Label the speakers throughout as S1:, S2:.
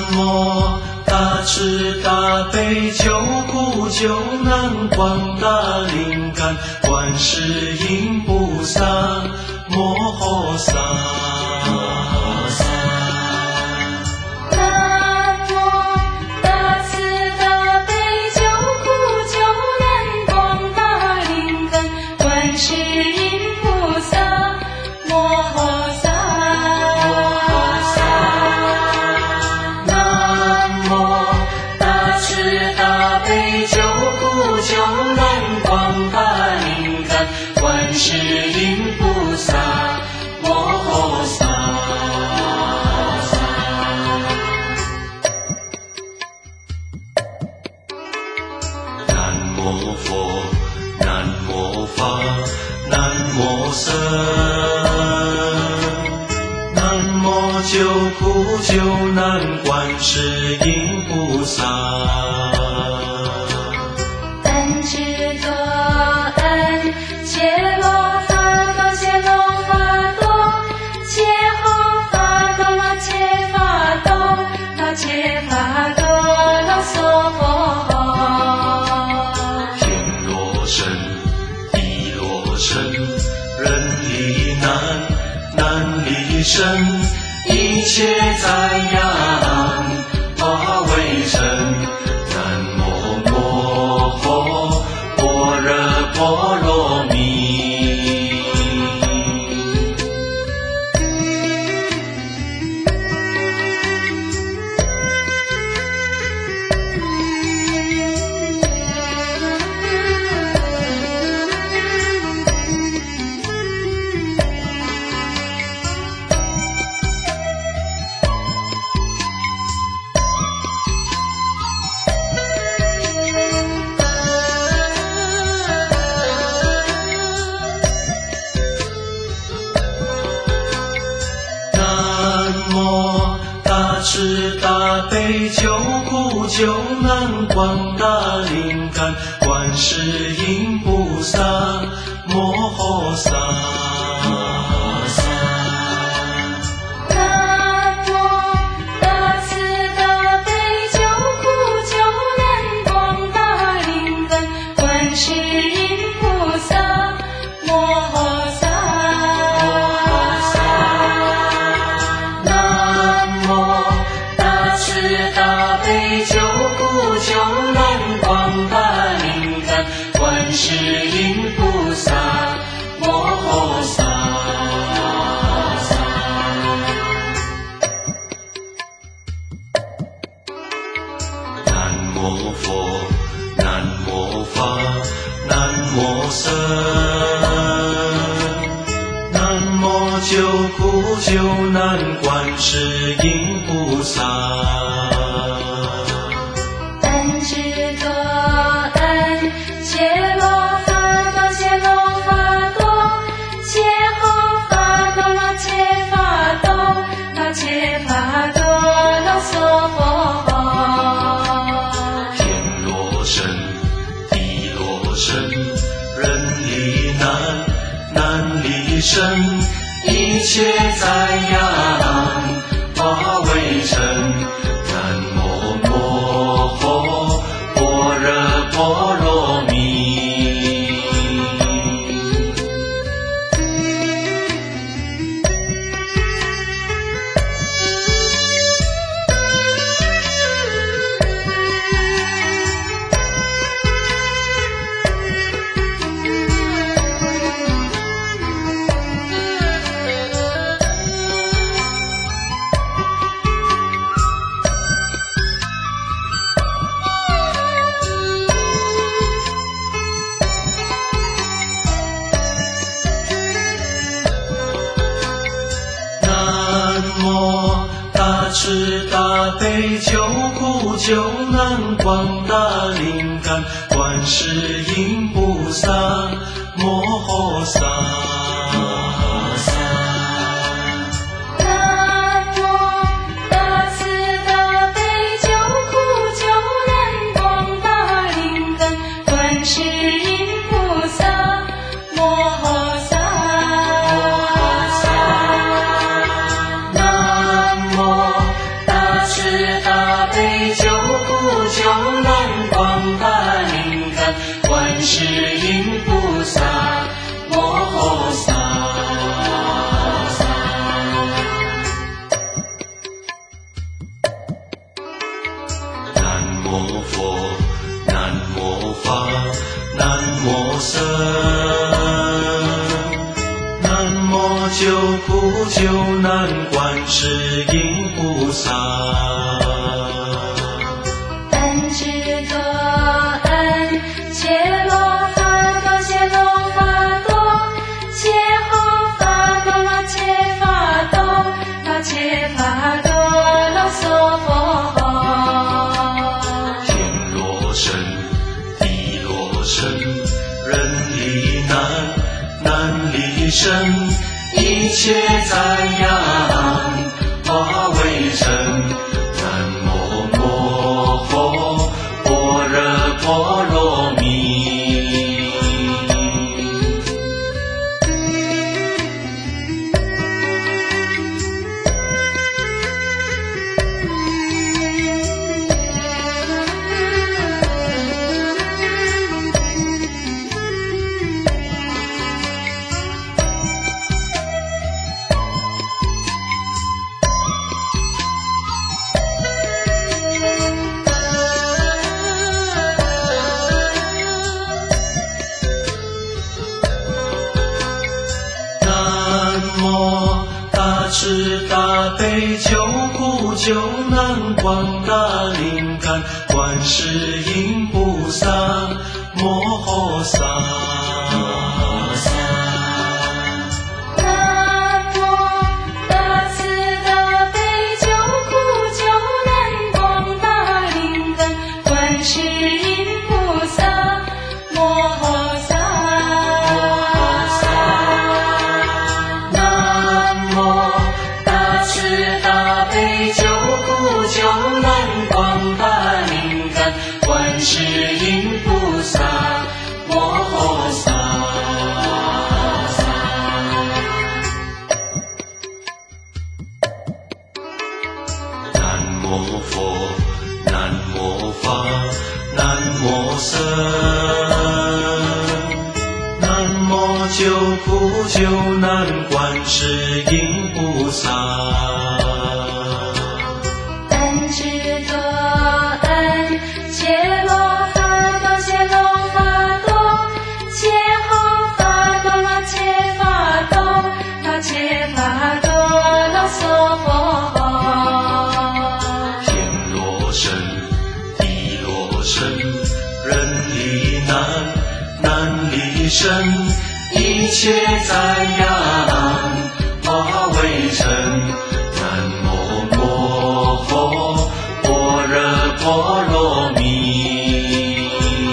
S1: 无大慈大悲救苦救难广大灵感观世音菩萨摩诃萨。南无佛，南无法，南无僧，南无救苦救难观世音菩萨。
S2: 恩智多恩，切罗法多，切罗法多，切诃法多，那切法多，那切法多，那娑婆。
S1: 人离难，难离身，一切灾殃化为尘。南无摩诃般若波罗蜜。大慈大悲救苦救难广大灵感观世音菩萨摩诃萨。南无佛，南无法，南无僧，南无救苦救难观世音菩萨。
S2: 恩智多恩，切罗法多，切罗法多，切诃法多，那切法多，那切法多，那娑婆。
S1: 人离难，难离身，一切灾殃化为尘。南无摩诃般若波罗蜜。大慈大悲救苦救难广大灵感观世音菩萨摩诃萨。大慈大救难广大灵感，观世音菩萨摩诃萨。南无佛，南无法，南无僧，南无救苦救难观世音菩萨。
S2: 恩智多恩，切罗法多，切罗法多，切诃法多罗，切法多，罗切法多罗娑婆诃。
S1: 天罗僧，地罗僧，人离难，难离身，一切灾殃化为尘。南无摩诃般若波罗蜜。南无大慈大悲救苦救难广大灵感观世音菩萨摩诃萨。
S2: 南无大慈大悲救苦救难广大灵感观世音菩萨摩诃萨。
S1: 南无大慈大悲救苦救难广大灵感观世音菩萨摩诃萨。南无佛，南无法，南无僧，南无救苦救难观世音菩萨。
S2: 恩智多恩，切罗法多，切罗法多，切诃法多罗，切法多，罗切法多罗娑婆诃。
S1: 天罗僧，地罗僧，人离难，难离身，一切灾殃化为尘。南无摩诃般若波罗蜜。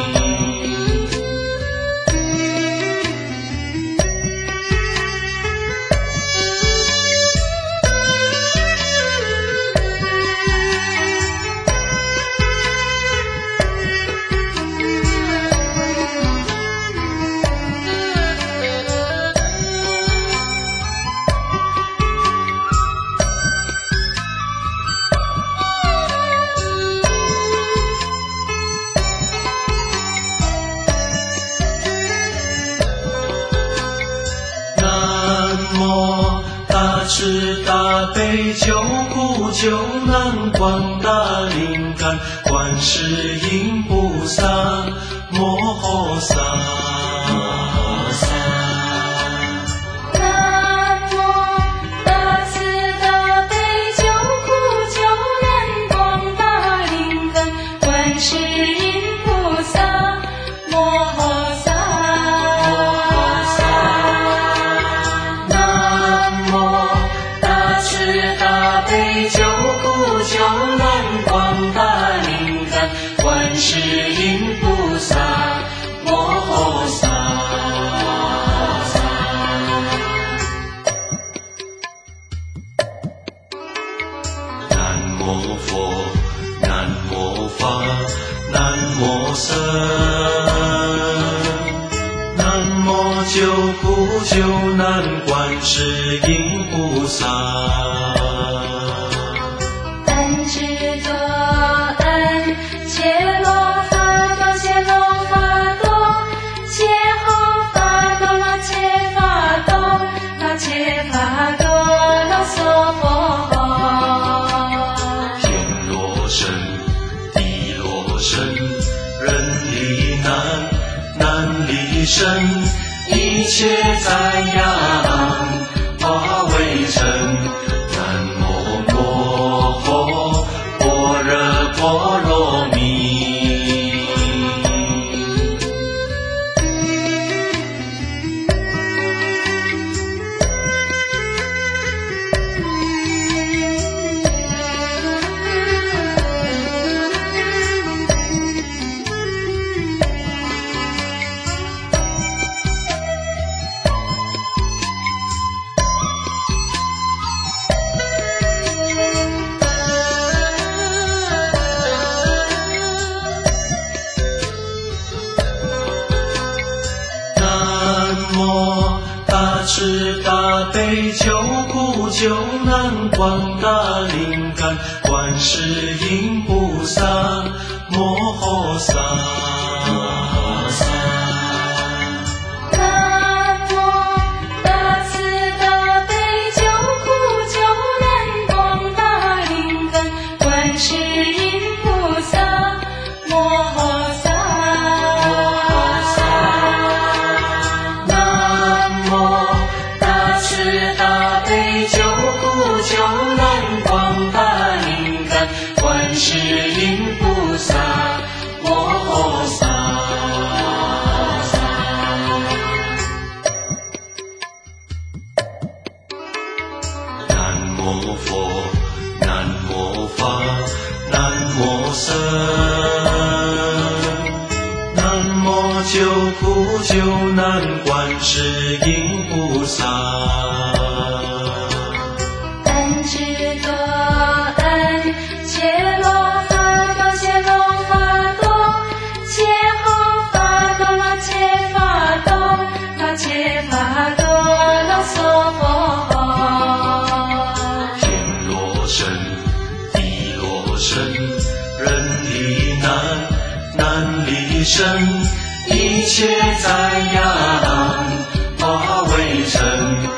S1: 南无大慈大悲救苦救难广大灵感观世音菩萨摩诃萨。
S2: 南无大慈大悲救苦救难广大灵感观世音菩萨摩诃萨。
S1: 南无大慈大悲救苦救难广大灵感观世音菩萨摩诃萨。南无佛，南无法，南无僧，南无救苦救难观世音菩萨。
S2: 恩智多恩，切
S1: 身，一切在仰，化为尘。南无摩诃般若波罗蜜。大慈大悲救苦救难广大灵感观世音菩萨摩诃萨。
S2: 南无大慈大悲救苦救难广大灵感观世音菩萨摩诃萨。观世音菩萨摩诃萨。
S1: 南无佛，南无法，南无僧，南无救苦救难观世音菩萨。
S2: 安知多安切罗哈多切罗哈多，切诃哈多罗切哈多，罗切哈多罗娑婆诃。
S1: 天罗僧，地罗僧，人离难，难离身，一切在仰，化为尘。